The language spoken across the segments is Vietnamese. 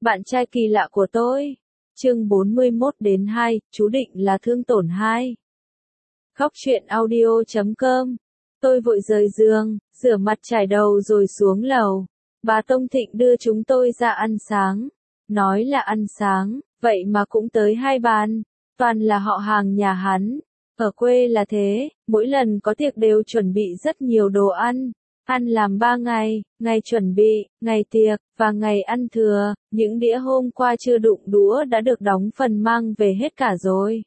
Bạn trai kỳ lạ của tôi. Chương 41 đến 2, chú định là thương tổn 2. Khóc chuyện audio.com. Tôi vội rời giường, rửa mặt trải đầu rồi xuống lầu. Bà Tông Thịnh đưa chúng tôi ra ăn sáng. Nói là ăn sáng, vậy mà cũng tới 2 bàn. Toàn là họ hàng nhà hắn. Ở quê là thế, mỗi lần có tiệc đều chuẩn bị rất nhiều đồ ăn. Ăn làm 3 ngày, ngày chuẩn bị, ngày tiệc, và ngày ăn thừa, những đĩa hôm qua chưa đụng đũa đã được đóng phần mang về hết cả rồi.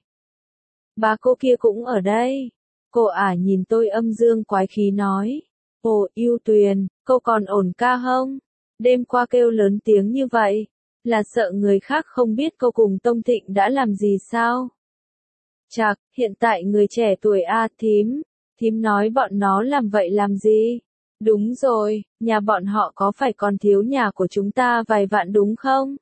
Bà cô kia cũng ở đây. Cô ả nhìn tôi âm dương quái khí nói. Ồ, Yêu Tuyền, cô còn ổn ca không? Đêm qua kêu lớn tiếng như vậy, là sợ người khác không biết cô cùng Tông Thịnh đã làm gì sao? Chạc, hiện tại người trẻ tuổi thím. Thím nói bọn nó làm vậy làm gì? Đúng rồi, nhà bọn họ có phải còn thiếu nhà của chúng ta vài vạn đúng không?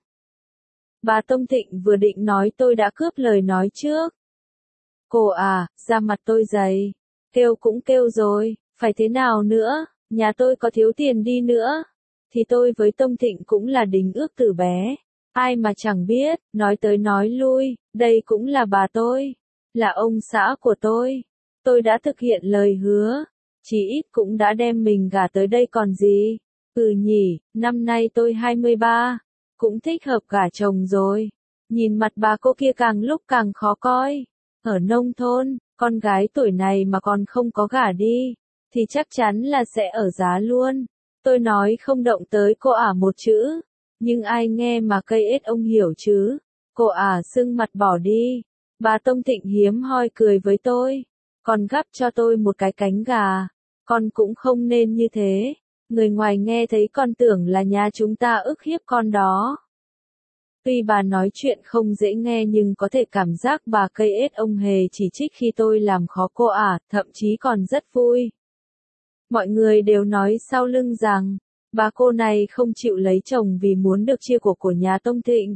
Bà Tông Thịnh vừa định nói tôi đã cướp lời nói trước. Cô da mặt tôi dày. Kêu cũng kêu rồi, phải thế nào nữa, nhà tôi có thiếu tiền đi nữa. Thì tôi với Tông Thịnh cũng là đính ước từ bé. Ai mà chẳng biết, nói tới nói lui, đây cũng là bà tôi. Là ông xã của tôi. Tôi đã thực hiện lời hứa. Chỉ ít cũng đã đem mình gả tới đây còn gì. Nhỉ, năm nay tôi 23. Cũng thích hợp gả chồng rồi. Nhìn mặt bà cô kia càng lúc càng khó coi. Ở nông thôn, con gái tuổi này mà còn không có gả đi, thì chắc chắn là sẽ ở giá luôn. Tôi nói không động tới cô ả một chữ. Nhưng ai nghe mà cây ết ông hiểu chứ. Cô ả sưng mặt bỏ đi. Bà Tông Thịnh hiếm hoi cười với tôi. Còn gắp cho tôi một cái cánh gà. Con cũng không nên như thế. Người ngoài nghe thấy con tưởng là nhà chúng ta ức hiếp con đó. Tuy bà nói chuyện không dễ nghe nhưng có thể cảm giác bà cây ết ông hề chỉ trích khi tôi làm khó cô ả, thậm chí còn rất vui. Mọi người đều nói sau lưng rằng, bà cô này không chịu lấy chồng vì muốn được chia của nhà Tông Thịnh.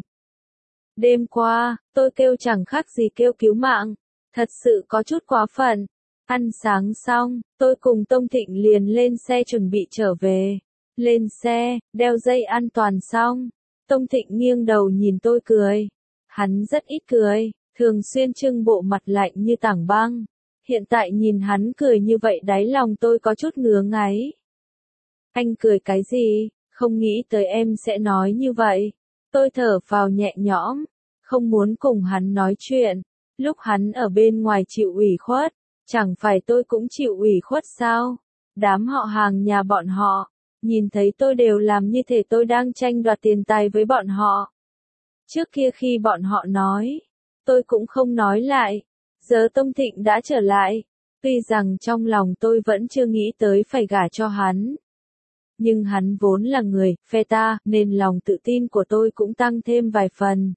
Đêm qua, tôi kêu chẳng khác gì kêu cứu mạng. Thật sự có chút quá phận. Ăn sáng xong, tôi cùng Tông Thịnh liền lên xe chuẩn bị trở về. Lên xe, đeo dây an toàn xong. Tông Thịnh nghiêng đầu nhìn tôi cười. Hắn rất ít cười, thường xuyên trưng bộ mặt lạnh như tảng băng. Hiện tại nhìn hắn cười như vậy đáy lòng tôi có chút ngứa ngáy. Anh cười cái gì? Không nghĩ tới em sẽ nói như vậy. Tôi thở phào nhẹ nhõm, không muốn cùng hắn nói chuyện. Lúc hắn ở bên ngoài chịu ủy khuất, chẳng phải tôi cũng chịu ủy khuất sao? Đám họ hàng nhà bọn họ, nhìn thấy tôi đều làm như thể tôi đang tranh đoạt tiền tài với bọn họ. Trước kia khi bọn họ nói, tôi cũng không nói lại. Giờ Tông Thịnh đã trở lại. Tuy rằng trong lòng tôi vẫn chưa nghĩ tới phải gả cho hắn. Nhưng hắn vốn là người, phe ta, nên lòng tự tin của tôi cũng tăng thêm vài phần.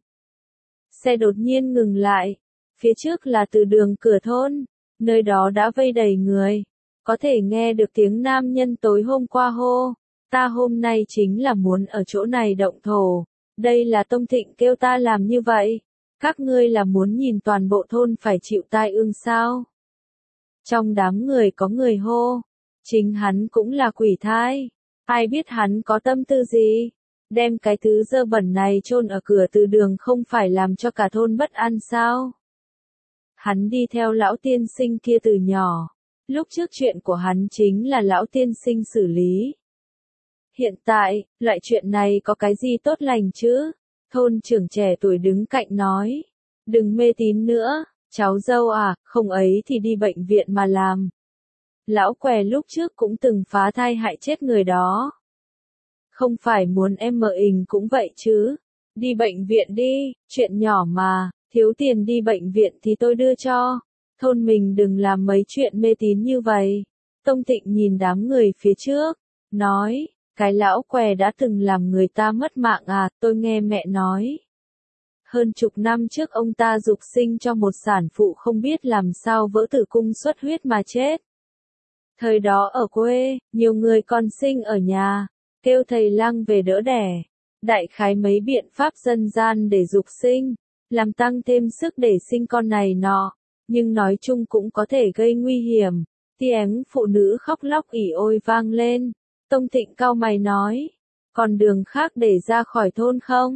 Xe đột nhiên ngừng lại. Phía trước là từ đường cửa thôn. Nơi đó đã vây đầy người. Có thể nghe được tiếng nam nhân tối hôm qua hô. Ta hôm nay chính là muốn ở chỗ này động thổ. Đây là Tông Thịnh kêu ta làm như vậy. Các ngươi là muốn nhìn toàn bộ thôn phải chịu tai ương sao? Trong đám người có người hô. Chính hắn cũng là quỷ thai. Ai biết hắn có tâm tư gì? Đem cái thứ dơ bẩn này chôn ở cửa từ đường không phải làm cho cả thôn bất an sao? Hắn đi theo lão tiên sinh kia từ nhỏ. Lúc trước chuyện của hắn chính là lão tiên sinh xử lý. Hiện tại, loại chuyện này có cái gì tốt lành chứ? Thôn trưởng trẻ tuổi đứng cạnh nói. Đừng mê tín nữa, cháu dâu không ấy thì đi bệnh viện mà làm. Lão què lúc trước cũng từng phá thai hại chết người đó. Không phải muốn em mợ ình cũng vậy chứ. Đi bệnh viện đi, chuyện nhỏ mà, thiếu tiền đi bệnh viện thì tôi đưa cho. Thôn mình đừng làm mấy chuyện mê tín như vậy. Tông Thịnh nhìn đám người phía trước, nói, cái lão què đã từng làm người ta mất mạng tôi nghe mẹ nói. Hơn chục năm trước ông ta dục sinh cho một sản phụ không biết làm sao vỡ tử cung xuất huyết mà chết. Thời đó ở quê, nhiều người còn sinh ở nhà, kêu thầy lang về đỡ đẻ. Đại khái mấy biện pháp dân gian để dục sinh, làm tăng thêm sức để sinh con này nọ, nhưng nói chung cũng có thể gây nguy hiểm. Tiếng phụ nữ khóc lóc ỉ ôi vang lên. Tông Thịnh cau mày nói, còn đường khác để ra khỏi thôn không?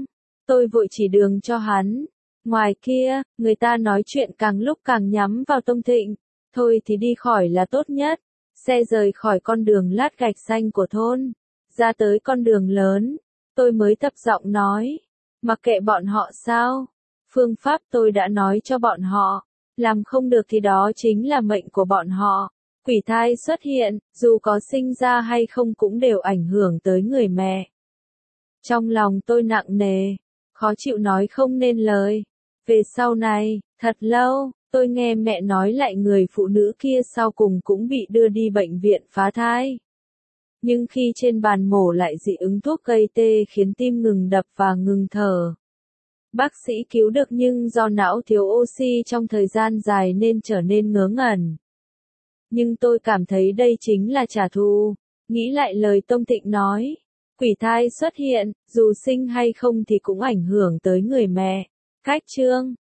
Tôi vội chỉ đường cho hắn. Ngoài kia, người ta nói chuyện càng lúc càng nhắm vào Tông Thịnh. Thôi thì đi khỏi là tốt nhất. Xe rời khỏi con đường lát gạch xanh của thôn. Ra tới con đường lớn. Tôi mới thấp giọng nói. Mặc kệ bọn họ sao. Phương pháp tôi đã nói cho bọn họ. Làm không được thì đó chính là mệnh của bọn họ. Quỷ thai xuất hiện, dù có sinh ra hay không cũng đều ảnh hưởng tới người mẹ. Trong lòng tôi nặng nề, khó chịu nói không nên lời. Về sau này, thật lâu, tôi nghe mẹ nói lại người phụ nữ kia sau cùng cũng bị đưa đi bệnh viện phá thai. Nhưng khi trên bàn mổ lại dị ứng thuốc gây tê khiến tim ngừng đập và ngừng thở. Bác sĩ cứu được nhưng do não thiếu oxy trong thời gian dài nên trở nên ngớ ngẩn. Nhưng tôi cảm thấy đây chính là trả thù. Nghĩ lại lời Tông Thịnh nói. Quỷ thai xuất hiện, dù sinh hay không thì cũng ảnh hưởng tới người mẹ. Khách chương